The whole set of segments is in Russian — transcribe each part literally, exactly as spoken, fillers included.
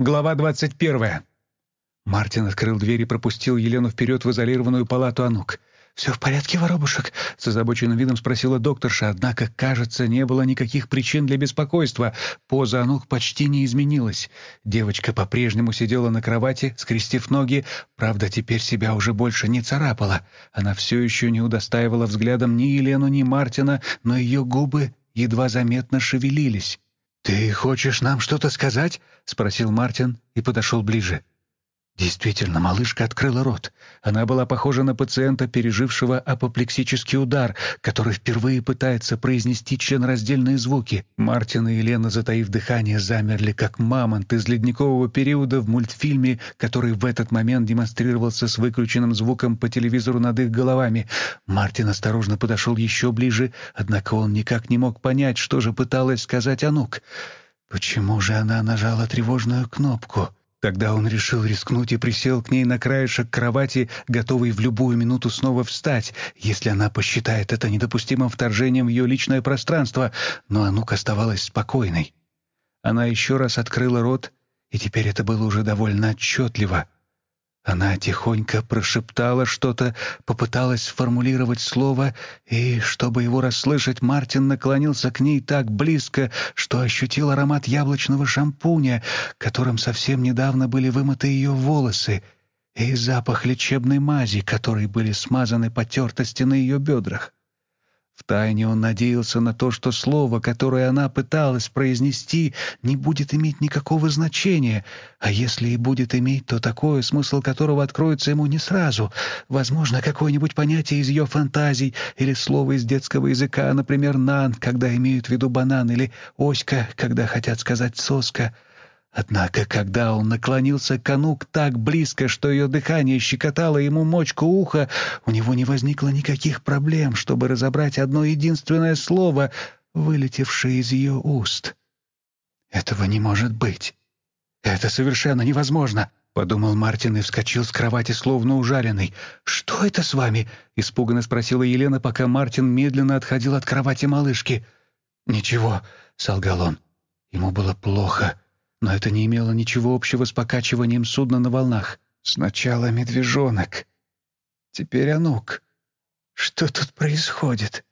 Глава двадцать первая. Мартин открыл дверь и пропустил Елену вперед в изолированную палату Анук. «Все в порядке, воробушек?» — с озабоченным видом спросила докторша, однако, кажется, не было никаких причин для беспокойства. Поза Анук почти не изменилась. Девочка по-прежнему сидела на кровати, скрестив ноги, правда, теперь себя уже больше не царапала. Она все еще не удостаивала взглядом ни Елену, ни Мартина, но ее губы едва заметно шевелились. «Ты хочешь нам что-то сказать?» — спросил Мартин и подошел ближе. Действительно, малышка открыла рот. Она была похожа на пациента, пережившего апоплексический удар, который впервые пытается произнести членораздельные звуки. Мартин и Елена, затаив дыхание, замерли, как мамонт из ледникового периода в мультфильме, который в этот момент демонстрировался с выключенным звуком по телевизору над их головами. Мартин осторожно подошел еще ближе, однако он никак не мог понять, что же пыталась сказать Анук. Почему же она нажала тревожную кнопку? Тогда он решил рискнуть и присел к ней на краешек кровати, готовый в любую минуту снова встать, если она посчитает это недопустимым вторжением в ее личное пространство, но Анук оставалась спокойной. Она еще раз открыла рот, и теперь это было уже довольно отчетливо. Она тихонько прошептала что-то, попыталась сформулировать слово, и, чтобы его расслышать, Мартин наклонился к ней так близко, что ощутил аромат яблочного шампуня, которым совсем недавно были вымыты ее волосы, и запах лечебной мази, которой были смазаны потертости на ее бедрах. Втайне он надеялся на то, что слово, которое она пыталась произнести, не будет иметь никакого значения, а если и будет иметь, то такое, смысл которого откроется ему не сразу. Возможно, какое-нибудь понятие из ее фантазий или слово из детского языка, например, «нан», когда имеют в виду банан, или «оська», когда хотят сказать «соска». Однако, когда он наклонился к Анук так близко, что ее дыхание щекотало ему мочку уха, у него не возникло никаких проблем, чтобы разобрать одно единственное слово, вылетевшее из ее уст. «Этого не может быть. Это совершенно невозможно», — подумал Мартин и вскочил с кровати, словно ужаленный. «Что это с вами?» — испуганно спросила Елена, пока Мартин медленно отходил от кровати малышки. «Ничего», — солгал он. Ему было плохо. Но это не имело ничего общего с покачиванием судна на волнах. Сначала медвежонок, теперь Анук. Что тут происходит?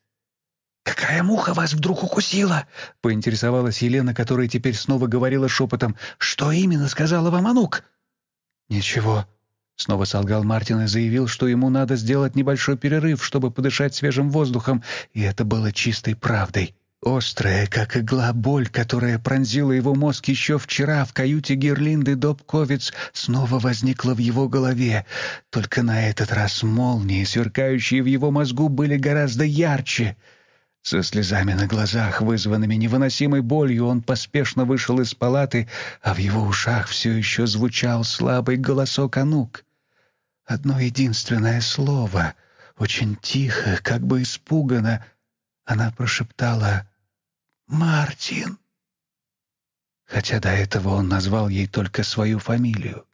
«Какая муха вас вдруг укусила?» — поинтересовалась Елена, которая теперь снова говорила шепотом. «Что именно сказала вам Анук?» «Ничего», — снова солгал Мартин и заявил, что ему надо сделать небольшой перерыв, чтобы подышать свежим воздухом, и это было чистой правдой. Острая, как игла, боль, которая пронзила его мозг еще вчера в каюте Герлинды Добковиц, снова возникла в его голове. Только на этот раз молнии, сверкающие в его мозгу, были гораздо ярче. Со слезами на глазах, вызванными невыносимой болью, он поспешно вышел из палаты, а в его ушах все еще звучал слабый голосок Анук. Одно единственное слово, очень тихо, как бы испуганно, она прошептала «Мартин», хотя до этого он назвал ей только свою фамилию.